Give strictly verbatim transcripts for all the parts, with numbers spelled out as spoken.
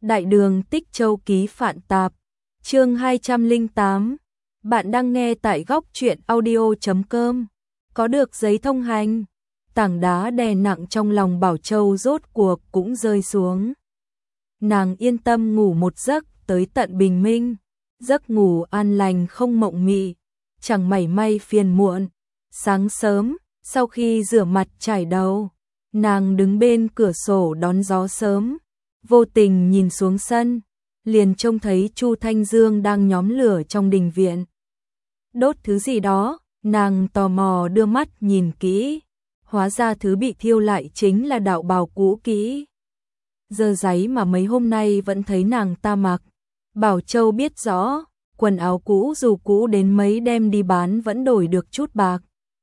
Đại đường Tích Châu ký Phạn Tạp, chương hai trăm lẻ tám. Bạn đang nghe tại góc truyện audio chấm com. Có được giấy thông hành, tảng đá đè nặng trong lòng Bảo Châu rốt cuộc cũng rơi xuống. Nàng yên tâm ngủ một giấc tới tận bình minh, giấc ngủ an lành không mộng mị, chẳng mảy may phiền muộn. Sáng sớm, sau khi rửa mặt chải đầu, nàng đứng bên cửa sổ đón gió sớm, vô tình nhìn xuống sân, liền trông thấy Chu Thanh Dương đang nhóm lửa trong đình viện. Đốt thứ gì đó, nàng tò mò đưa mắt nhìn kỹ, hóa ra thứ bị thiêu lại chính là đạo bào cũ kỹ. Dơ giấy mà mấy hôm nay vẫn thấy nàng ta mặc. Bảo Châu biết rõ, quần áo cũ dù cũ đến mấy đem đi bán vẫn đổi được chút bạc.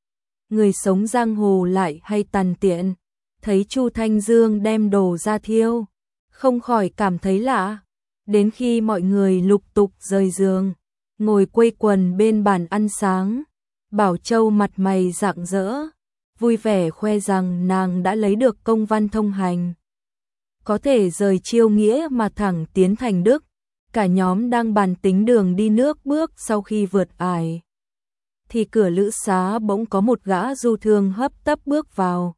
Người sống giang hồ lại hay tàn tiện, thấy Chu Thanh Dương đem đồ ra thiêu, không khỏi cảm thấy lạ. Đến khi mọi người lục tục rời giường, ngồi quây quần bên bàn ăn sáng, Bảo Châu mặt mày rạng rỡ, vui vẻ khoe rằng nàng đã lấy được công văn thông hành, có thể rời Chiêu Nghĩa mà thẳng tiến thành Đức. Cả nhóm đang bàn tính đường đi nước bước. Sau khi vượt ải, thì cửa lữ xá bỗng có một gã du thương hấp tấp bước vào,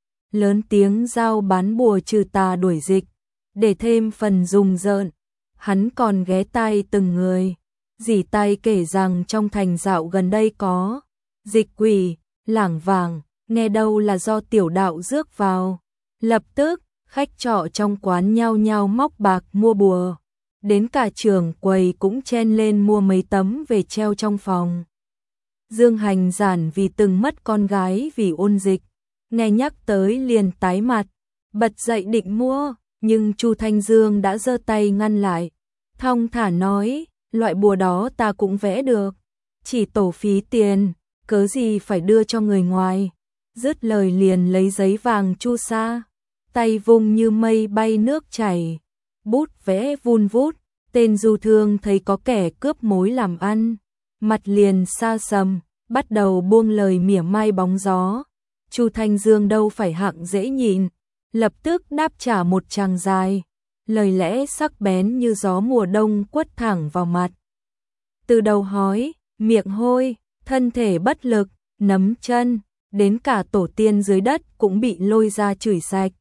lớn tiếng giao bán bùa trừ tà đuổi dịch. Để thêm phần rùng rợn, hắn còn ghé tai từng người, dỉ tai kể rằng trong thành dạo gần đây có dịch quỷ, lảng vảng, nghe đâu là do tiểu đạo rước vào. Lập tức, khách trọ trong quán nhao nhao móc bạc mua bùa, đến cả trưởng quầy cũng chen lên mua mấy tấm về treo trong phòng. Dương Hành Giản vì từng mất con gái vì ôn dịch, nghe nhắc tới liền tái mặt, bật dậy định mua. Nhưng Chu Thanh Dương đã giơ tay ngăn lại, thong thả nói, loại bùa đó ta cũng vẽ được, chỉ tổ phí tiền, cớ gì phải đưa cho người ngoài. Dứt lời liền lấy giấy vàng chu sa, tay vung như mây bay nước chảy, bút vẽ vun vút. Tên du thương thấy có kẻ cướp mối làm ăn, mặt liền xa sầm, bắt đầu buông lời mỉa mai bóng gió. Chu Thanh Dương đâu phải hạng dễ nhìn, lập tức đáp trả một tràng dài, lời lẽ sắc bén như gió mùa đông quất thẳng vào mặt. Từ đầu hói, miệng hôi, thân thể bất lực, nấm chân, đến cả tổ tiên dưới đất cũng bị lôi ra chửi sạch.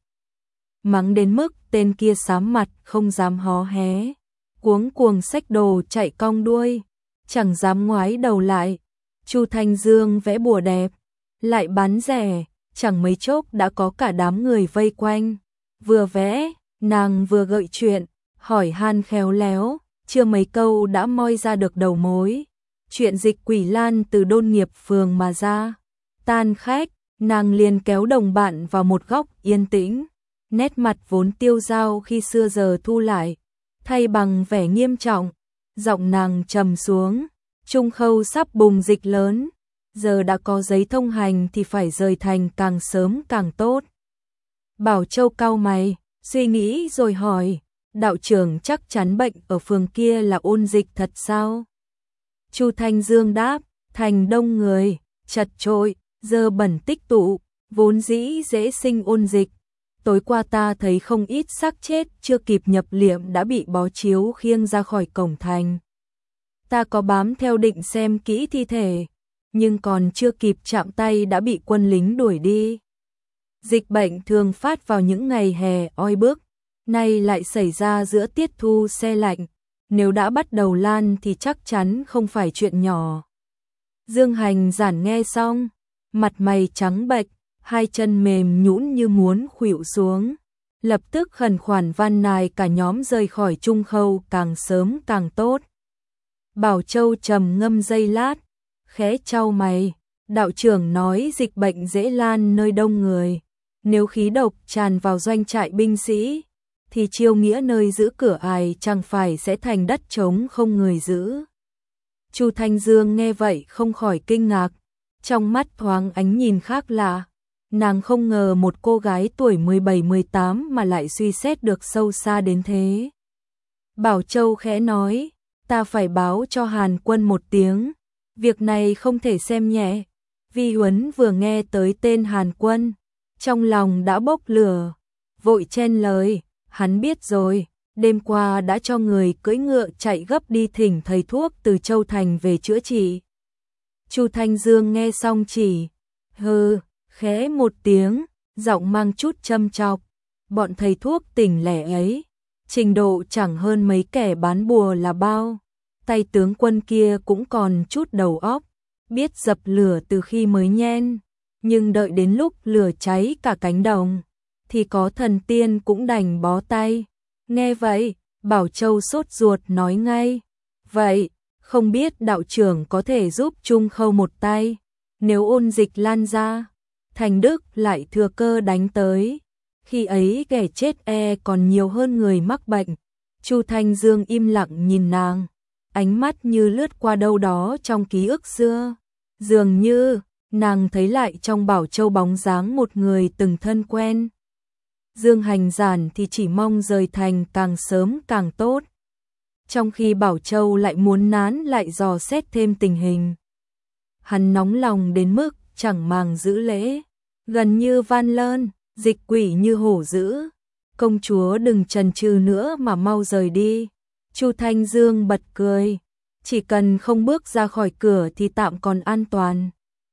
Mắng đến mức tên kia xám mặt không dám hó hé, cuống cuồng xách đồ chạy cong đuôi, chẳng dám ngoái đầu lại. Chu Thanh Dương vẽ bùa đẹp, lại bán rẻ, chẳng mấy chốc đã có cả đám người vây quanh. Vừa vẽ, nàng vừa gợi chuyện, hỏi han khéo léo, chưa mấy câu đã moi ra được đầu mối. Chuyện dịch quỷ lan từ Đôn Nghiệp phường mà ra. Tan khách, nàng liền kéo đồng bạn vào một góc yên tĩnh, nét mặt vốn tiêu dao khi xưa giờ thu lại, thay bằng vẻ nghiêm trọng. Giọng nàng trầm xuống, Trung Khâu sắp bùng dịch lớn, giờ đã có giấy thông hành thì phải rời thành càng sớm càng tốt. Bảo Châu cau mày, suy nghĩ rồi hỏi, đạo trưởng chắc chắn bệnh ở phường kia là ôn dịch thật sao? Chu Thanh Dương đáp, thành đông người, chật chội, dơ bẩn tích tụ, vốn dĩ dễ sinh ôn dịch. Tối qua ta thấy không ít xác chết chưa kịp nhập liệm đã bị bó chiếu khiêng ra khỏi cổng thành. Ta có bám theo định xem kỹ thi thể, nhưng còn chưa kịp chạm tay đã bị quân lính đuổi đi. Dịch bệnh thường phát vào những ngày hè oi bức, nay lại xảy ra giữa tiết thu se lạnh, nếu đã bắt đầu lan thì chắc chắn không phải chuyện nhỏ. Dương Hành Giản nghe xong, mặt mày trắng bệch, hai chân mềm nhũn như muốn khuỵu xuống, lập tức khẩn khoản van nài cả nhóm rời khỏi Trung Khâu càng sớm càng tốt. Bảo Châu trầm ngâm giây lát, khẽ chau mày, đạo trưởng nói dịch bệnh dễ lan nơi đông người, nếu khí độc tràn vào doanh trại binh sĩ, thì Chiêu Nghĩa nơi giữ cửa ải chẳng phải sẽ thành đất trống không người giữ. Chu Thanh Dương nghe vậy không khỏi kinh ngạc, trong mắt thoáng ánh nhìn khác lạ, nàng không ngờ một cô gái tuổi mười bảy mười tám mà lại suy xét được sâu xa đến thế. Bảo Châu khẽ nói, ta phải báo cho Hàn Quân một tiếng, việc này không thể xem nhẹ. Vi Huấn vừa nghe tới tên Hàn Quân, trong lòng đã bốc lửa, vội chen lời, hắn biết rồi, đêm qua đã cho người cưỡi ngựa chạy gấp đi thỉnh thầy thuốc từ Châu Thành về chữa trị. Chu Thanh Dương nghe xong chỉ hừ khẽ một tiếng, giọng mang chút châm chọc, bọn thầy thuốc tỉnh lẻ ấy, trình độ chẳng hơn mấy kẻ bán bùa là bao, tay tướng quân kia cũng còn chút đầu óc, biết dập lửa từ khi mới nhen, nhưng đợi đến lúc lửa cháy cả cánh đồng, thì có thần tiên cũng đành bó tay. Nghe vậy, Bảo Châu sốt ruột nói ngay, vậy, không biết đạo trưởng có thể giúp Trung Khâu một tay, nếu ôn dịch lan ra, Thành Đức lại thừa cơ đánh tới, khi ấy kẻ chết e còn nhiều hơn người mắc bệnh. Chu Thanh Dương im lặng nhìn nàng, ánh mắt như lướt qua đâu đó trong ký ức xưa, dường như nàng thấy lại trong Bảo Châu bóng dáng một người từng thân quen. Dương Hành Giản thì chỉ mong rời thành càng sớm càng tốt, trong khi Bảo Châu lại muốn nán lại dò xét thêm tình hình. Hắn nóng lòng đến mức chẳng màng giữ lễ, gần như van lơn, dịch quỷ như hổ dữ, công chúa đừng chần chừ nữa mà mau rời đi. Chu Thanh Dương bật cười, chỉ cần không bước ra khỏi cửa thì tạm còn an toàn.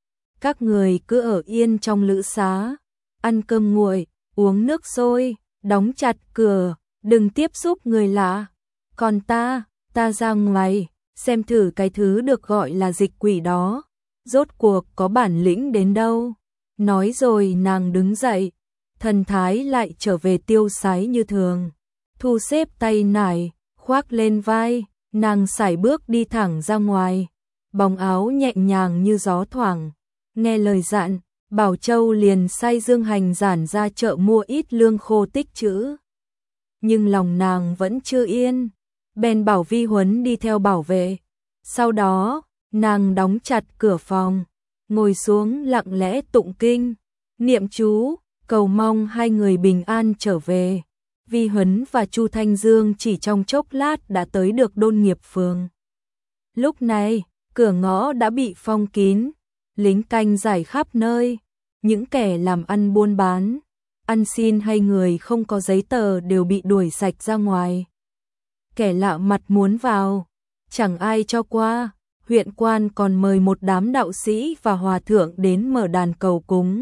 Các người cứ ở yên trong lữ xá, ăn cơm nguội, uống nước sôi, đóng chặt cửa, đừng tiếp xúc người lạ. Còn ta, ta ra ngoài, xem thử cái thứ được gọi là dịch quỷ đó, rốt cuộc có bản lĩnh đến đâu. Nói rồi nàng đứng dậy, thần thái lại trở về tiêu sái như thường, thu xếp tay nải, khoác lên vai, nàng sải bước đi thẳng ra ngoài, bóng áo nhẹ nhàng như gió thoảng. Nghe lời dặn, Bảo Châu liền sai Dương Hành Giản ra chợ mua ít lương khô tích trữ. Nhưng lòng nàng vẫn chưa yên, bèn bảo Vi Huấn đi theo bảo vệ. Sau đó, nàng đóng chặt cửa phòng, ngồi xuống lặng lẽ tụng kinh, niệm chú, cầu mong hai người bình an trở về. Vi Huấn và Chu Thanh Dương chỉ trong chốc lát đã tới được Đôn Nghiệp Phường. Lúc này, cửa ngõ đã bị phong kín, lính canh rải khắp nơi, những kẻ làm ăn buôn bán, ăn xin hay người không có giấy tờ đều bị đuổi sạch ra ngoài. Kẻ lạ mặt muốn vào, chẳng ai cho qua, huyện quan còn mời một đám đạo sĩ và hòa thượng đến mở đàn cầu cúng.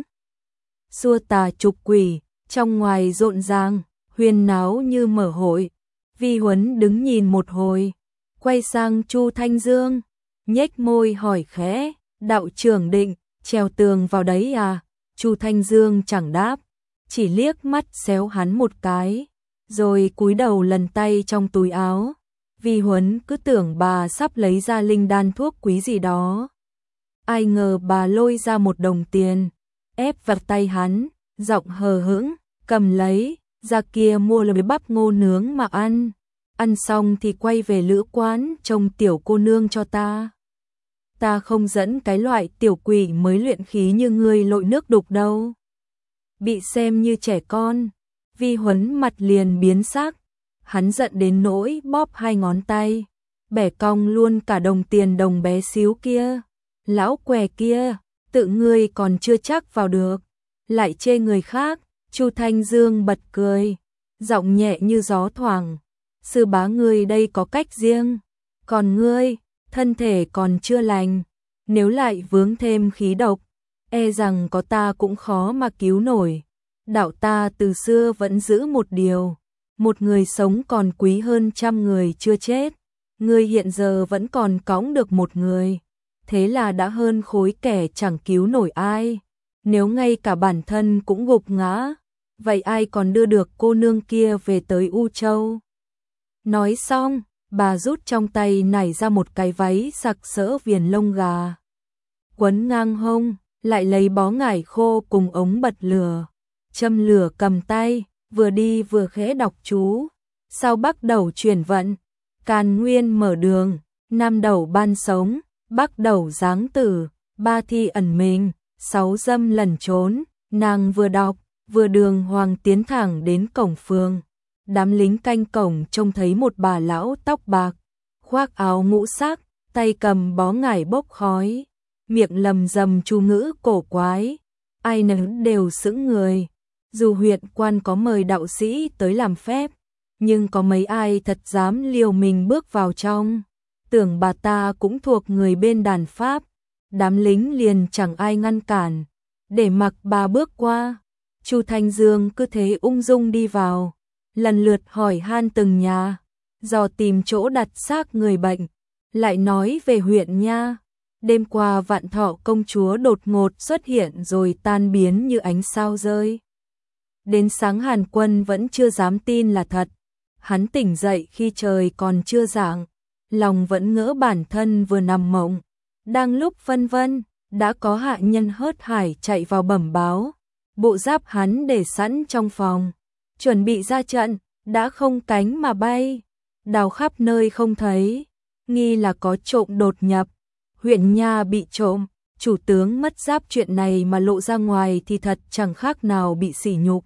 Xua tà trục quỷ, trong ngoài rộn ràng, huyên náo như mở hội. Vi Huấn đứng nhìn một hồi, quay sang Chu Thanh Dương, nhếch môi hỏi khẽ, đạo trưởng định trèo tường vào đấy à? Chu Thanh Dương chẳng đáp, chỉ liếc mắt xéo hắn một cái, rồi cúi đầu lần tay trong túi áo. Vi Huấn cứ tưởng bà sắp lấy ra linh đan thuốc quý gì đó, ai ngờ bà lôi ra một đồng tiền, ép vào tay hắn, giọng hờ hững, cầm lấy, ra kia mua lấy bắp ngô nướng mà ăn, ăn xong thì quay về lữ quán trông tiểu cô nương cho ta. Ta không dẫn cái loại tiểu quỷ mới luyện khí như ngươi lội nước đục đâu. Bị xem như trẻ con, Vi Huấn mặt liền biến sắc, hắn giận đến nỗi bóp hai ngón tay, bẻ cong luôn cả đồng tiền đồng bé xíu kia. Lão què kia, tự ngươi còn chưa chắc vào được, lại chê người khác. Chu Thanh Dương bật cười, giọng nhẹ như gió thoảng, sư bá ngươi đây có cách riêng, còn ngươi, thân thể còn chưa lành, nếu lại vướng thêm khí độc, e rằng có ta cũng khó mà cứu nổi. Đạo ta từ xưa vẫn giữ một điều, một người sống còn quý hơn trăm người chưa chết, ngươi hiện giờ vẫn còn cõng được một người, thế là đã hơn khối kẻ chẳng cứu nổi ai. Nếu ngay cả bản thân cũng gục ngã, vậy ai còn đưa được cô nương kia về tới U Châu? Nói xong, bà rút trong tay nảy ra một cái váy sặc sỡ viền lông gà, quấn ngang hông, lại lấy bó ngải khô cùng ống bật lửa, châm lửa cầm tay, vừa đi vừa khẽ đọc chú. Sau Bắc Đầu chuyển vận, Càn Nguyên mở đường, Nam Đầu ban sống, Bắc Đầu giáng tử, Ba Thi ẩn mình, Sáu Dâm lẩn trốn. Nàng vừa đọc, vừa đường hoàng tiến thẳng đến cổng phường. Đám lính canh cổng trông thấy một bà lão tóc bạc, khoác áo ngũ sắc, tay cầm bó ngải bốc khói, miệng lầm rầm chú ngữ cổ quái, ai nấy đều sững người. Dù huyện quan có mời đạo sĩ tới làm phép, nhưng có mấy ai thật dám liều mình bước vào trong. Tưởng bà ta cũng thuộc người bên đàn Pháp, đám lính liền chẳng ai ngăn cản, để mặc bà bước qua. Chu Thanh Dương cứ thế ung dung đi vào, lần lượt hỏi han từng nhà, dò tìm chỗ đặt xác người bệnh, lại nói về huyện nha. Đêm qua Vạn Thọ công chúa đột ngột xuất hiện rồi tan biến như ánh sao rơi. Đến sáng Hàn Quân vẫn chưa dám tin là thật. Hắn tỉnh dậy khi trời còn chưa rạng, lòng vẫn ngỡ bản thân vừa nằm mộng. Đang lúc phân vân, đã có hạ nhân hớt hải chạy vào bẩm báo. Bộ giáp hắn để sẵn trong phòng, chuẩn bị ra trận, đã không cánh mà bay. Đào khắp nơi không thấy, nghi là có trộm đột nhập. Huyện nha bị trộm, chủ tướng mất giáp, chuyện này mà lộ ra ngoài thì thật chẳng khác nào bị sỉ nhục.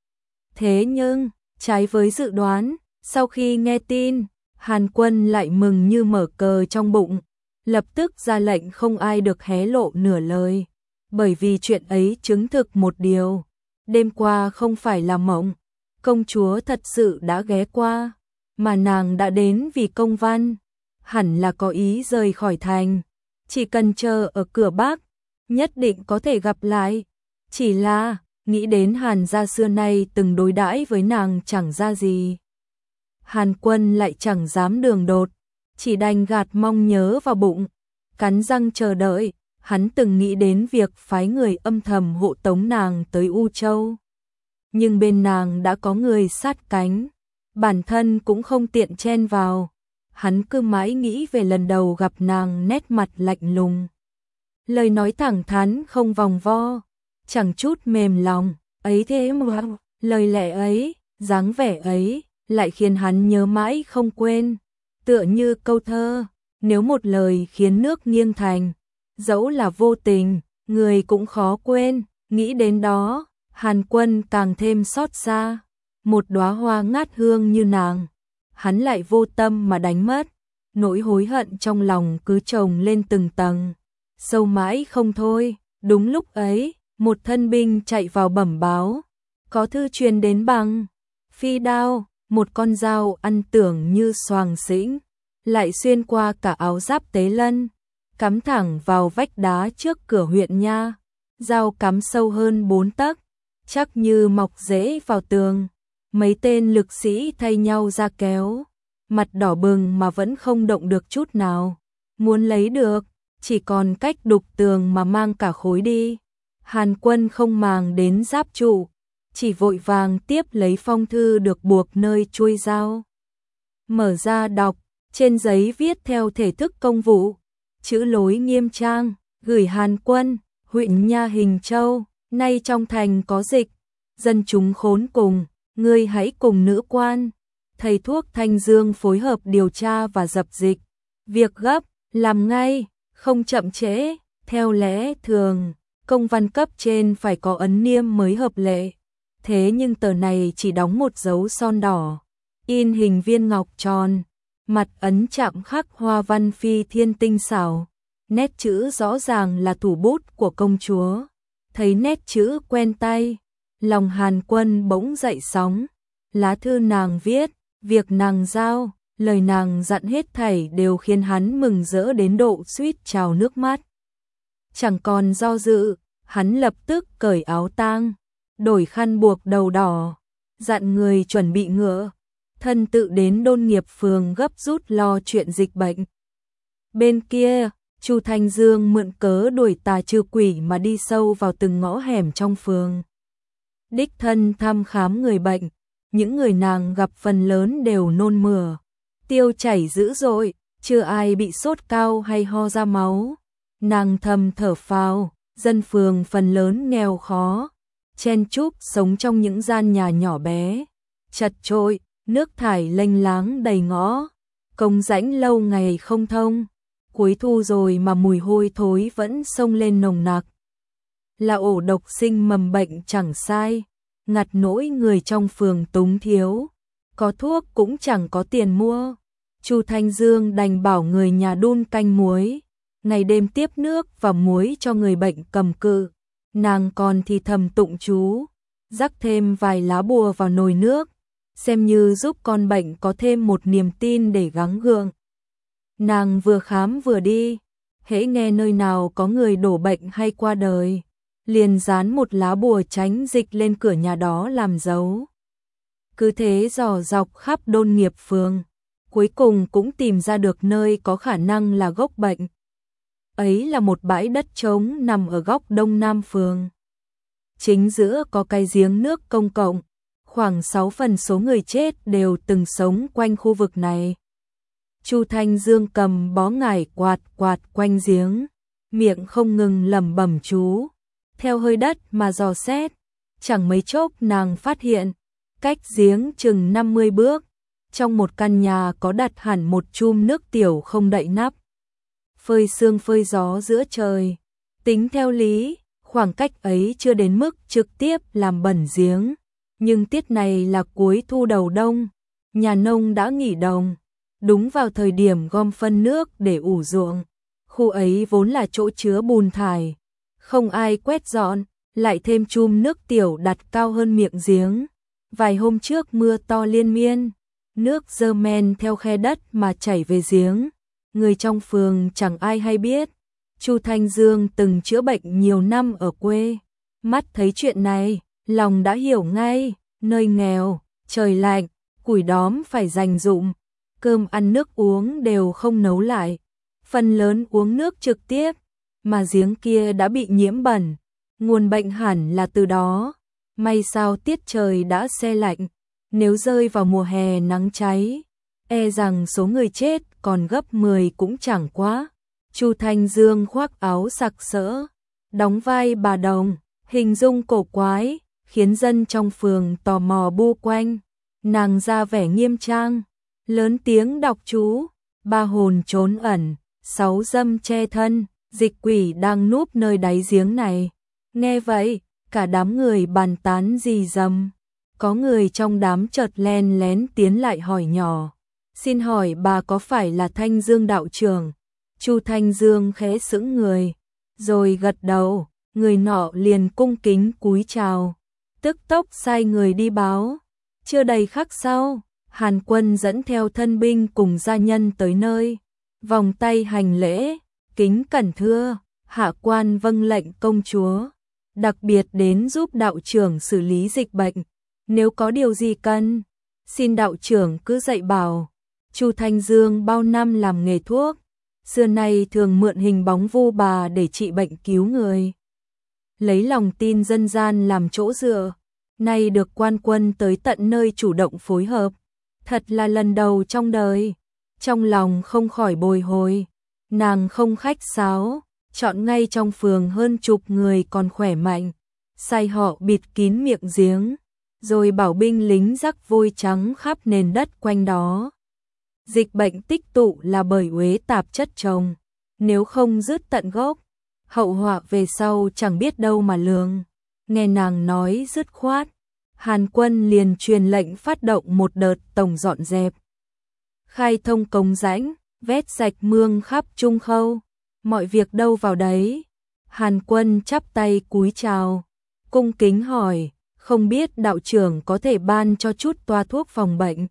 Thế nhưng, trái với dự đoán, sau khi nghe tin, Hàn Quân lại mừng như mở cờ trong bụng, lập tức ra lệnh không ai được hé lộ nửa lời, bởi vì chuyện ấy chứng thực một điều, đêm qua không phải là mộng, công chúa thật sự đã ghé qua, mà nàng đã đến vì công văn, hẳn là có ý rời khỏi thành, chỉ cần chờ ở cửa Bắc, nhất định có thể gặp lại, chỉ là nghĩ đến Hàn gia xưa nay từng đối đãi với nàng chẳng ra gì. Hàn Quân lại chẳng dám đường đột, chỉ đành gạt mong nhớ vào bụng, cắn răng chờ đợi. Hắn từng nghĩ đến việc phái người âm thầm hộ tống nàng tới U Châu, nhưng bên nàng đã có người sát cánh, bản thân cũng không tiện chen vào. Hắn cứ mãi nghĩ về lần đầu gặp nàng, nét mặt lạnh lùng, lời nói thẳng thắn không vòng vo, chẳng chút mềm lòng, ấy thế mà lời lẽ ấy, dáng vẻ ấy lại khiến hắn nhớ mãi không quên, tựa như câu thơ, nếu một lời khiến nước nghiêng thành, dẫu là vô tình, người cũng khó quên. Nghĩ đến đó, Hàn Quân càng thêm xót xa, một đóa hoa ngát hương như nàng, hắn lại vô tâm mà đánh mất, nỗi hối hận trong lòng cứ chồng lên từng tầng, sâu mãi không thôi. Đúng lúc ấy, một thân binh chạy vào bẩm báo, có thư truyền đến bằng phi đao, một con dao ăn tưởng như xoàng xĩnh, lại xuyên qua cả áo giáp tế lân, cắm thẳng vào vách đá trước cửa huyện nha, dao cắm sâu hơn bốn tấc, chắc như mọc rễ vào tường. Mấy tên lực sĩ thay nhau ra kéo, mặt đỏ bừng mà vẫn không động được chút nào, muốn lấy được, chỉ còn cách đục tường mà mang cả khối đi. Hàn Quân không màng đến giáp trụ, chỉ vội vàng tiếp lấy phong thư được buộc nơi chuôi dao. Mở ra đọc, trên giấy viết theo thể thức công vụ, chữ lối nghiêm trang, gửi Hàn Quân, huyện nha Hình Châu, nay trong thành có dịch, dân chúng khốn cùng, ngươi hãy cùng nữ quan, thầy thuốc Thanh Dương phối hợp điều tra và dập dịch, việc gấp, làm ngay, không chậm trễ. Theo lẽ thường, công văn cấp trên phải có ấn niêm mới hợp lệ, thế nhưng tờ này chỉ đóng một dấu son đỏ, in hình viên ngọc tròn, mặt ấn chạm khắc hoa văn phi thiên tinh xảo, nét chữ rõ ràng là thủ bút của công chúa. Thấy nét chữ quen tay, lòng Hàn Quân bỗng dậy sóng. Lá thư nàng viết, việc nàng giao, lời nàng dặn hết thảy đều khiến hắn mừng rỡ đến độ suýt trào nước mắt. Chẳng còn do dự, hắn lập tức cởi áo tang, đổi khăn buộc đầu đỏ, dặn người chuẩn bị ngựa, thân tự đến Đôn Nghiệp phường gấp rút lo chuyện dịch bệnh. Bên kia, Chu Thanh Dương mượn cớ đuổi tà trừ quỷ mà đi sâu vào từng ngõ hẻm trong phường, đích thân thăm khám người bệnh. Những người nàng gặp phần lớn đều nôn mửa, tiêu chảy dữ dội, chưa ai bị sốt cao hay ho ra máu. Nàng thầm thở phào, dân phường phần lớn nghèo khó, chen chúc sống trong những gian nhà nhỏ bé, chật chội, nước thải lênh láng đầy ngõ, công rãnh lâu ngày không thông. Cuối thu rồi mà mùi hôi thối vẫn xông lên nồng nặc. Là ổ độc sinh mầm bệnh chẳng sai, ngặt nỗi người trong phường túng thiếu, có thuốc cũng chẳng có tiền mua. Chu Thanh Dương đành bảo người nhà đun canh muối, ngày đêm tiếp nước và muối cho người bệnh cầm cự. Nàng còn thì thầm tụng chú, rắc thêm vài lá bùa vào nồi nước, xem như giúp con bệnh có thêm một niềm tin để gắng gượng. Nàng vừa khám vừa đi, hễ nghe nơi nào có người đổ bệnh hay qua đời, liền dán một lá bùa tránh dịch lên cửa nhà đó làm dấu. Cứ thế dò dọc khắp Đôn Nghiệp phường, cuối cùng cũng tìm ra được nơi có khả năng là gốc bệnh. Ấy là một bãi đất trống nằm ở góc đông nam phường. Chính giữa có cái giếng nước công cộng, khoảng sáu phần số người chết đều từng sống quanh khu vực này. Chu Thanh Dương cầm bó ngải quạt quạt quanh giếng, miệng không ngừng lẩm bẩm chú, theo hơi đất mà dò xét, chẳng mấy chốc nàng phát hiện, cách giếng chừng năm mươi bước, trong một căn nhà có đặt hẳn một chum nước tiểu không đậy nắp, phơi sương phơi gió giữa trời. Tính theo lý, khoảng cách ấy chưa đến mức trực tiếp làm bẩn giếng, nhưng tiết này là cuối thu đầu đông, nhà nông đã nghỉ đồng, đúng vào thời điểm gom phân nước để ủ ruộng. Khu ấy vốn là chỗ chứa bùn thải, không ai quét dọn, lại thêm chum nước tiểu đặt cao hơn miệng giếng. Vài hôm trước mưa to liên miên, nước dơ men theo khe đất mà chảy về giếng. Người trong phường chẳng ai hay biết. Chu Thanh Dương từng chữa bệnh nhiều năm ở quê, mắt thấy chuyện này, lòng đã hiểu ngay, nơi nghèo, trời lạnh, củi đóm phải dành dụm, cơm ăn nước uống đều không nấu lại, phần lớn uống nước trực tiếp, mà giếng kia đã bị nhiễm bẩn, nguồn bệnh hẳn là từ đó. May sao tiết trời đã se lạnh, nếu rơi vào mùa hè nắng cháy, e rằng số người chết còn gấp mười cũng chẳng quá. Chu Thanh Dương khoác áo sặc sỡ, đóng vai bà đồng, hình dung cổ quái, khiến dân trong phường tò mò bu quanh. Nàng ra vẻ nghiêm trang, lớn tiếng đọc chú, ba hồn trốn ẩn, sáu dâm che thân, dịch quỷ đang núp nơi đáy giếng này. Nghe vậy, cả đám người bàn tán rì rầm. Có người trong đám chợt len lén tiến lại hỏi nhỏ, xin hỏi bà có phải là Thanh Dương đạo trưởng? Chu Thanh Dương khẽ sững người, rồi gật đầu, người nọ liền cung kính cúi chào, tức tốc sai người đi báo. Chưa đầy khắc sau, Hàn Quân dẫn theo thân binh cùng gia nhân tới nơi, vòng tay hành lễ, kính cẩn thưa, hạ quan vâng lệnh công chúa, đặc biệt đến giúp đạo trưởng xử lý dịch bệnh, nếu có điều gì cần, xin đạo trưởng cứ dạy bảo. Chu Thanh Dương bao năm làm nghề thuốc, xưa nay thường mượn hình bóng vu bà để trị bệnh cứu người, lấy lòng tin dân gian làm chỗ dựa, nay được quan quân tới tận nơi chủ động phối hợp, thật là lần đầu trong đời, trong lòng không khỏi bồi hồi. Nàng không khách sáo, chọn ngay trong phường hơn chục người còn khỏe mạnh, sai họ bịt kín miệng giếng, rồi bảo binh lính rắc vôi trắng khắp nền đất quanh đó. Dịch bệnh tích tụ là bởi uế tạp chất trồng, nếu không dứt tận gốc, hậu họa về sau chẳng biết đâu mà lường. Nghe nàng nói dứt khoát, Hàn Quân liền truyền lệnh phát động một đợt tổng dọn dẹp, khai thông cống rãnh, vét sạch mương khắp Trung Khâu, mọi việc đâu vào đấy. Hàn Quân chắp tay cúi chào, cung kính hỏi, không biết đạo trưởng có thể ban cho chút toa thuốc phòng bệnh,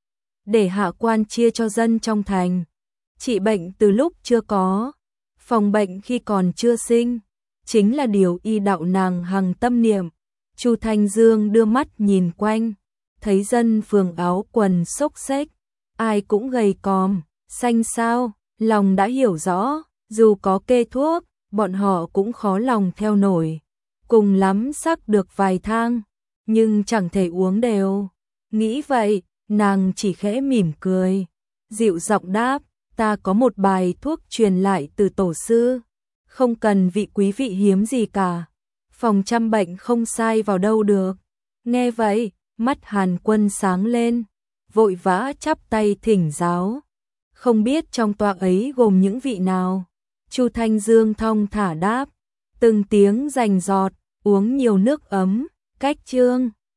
để hạ quan chia cho dân trong thành. Trị bệnh từ lúc chưa có, phòng bệnh khi còn chưa sinh, chính là điều y đạo nàng hằng tâm niệm. Chu Thanh Dương đưa mắt nhìn quanh, thấy dân phường áo quần xốc xếch, ai cũng gầy còm, xanh xao, lòng đã hiểu rõ, dù có kê thuốc, bọn họ cũng khó lòng theo nổi, cùng lắm sắc được vài thang, nhưng chẳng thể uống đều. Nghĩ vậy, nàng chỉ khẽ mỉm cười, dịu giọng đáp, ta có một bài thuốc truyền lại từ tổ sư, không cần vị quý vị hiếm gì cả, phòng chăm bệnh không sai vào đâu được. Nghe vậy, mắt Hàn Quân sáng lên, vội vã chắp tay thỉnh giáo, không biết trong tọa ấy gồm những vị nào. Chu Thanh Dương thong thả đáp, từng tiếng rành giọt, uống nhiều nước ấm, cách chương.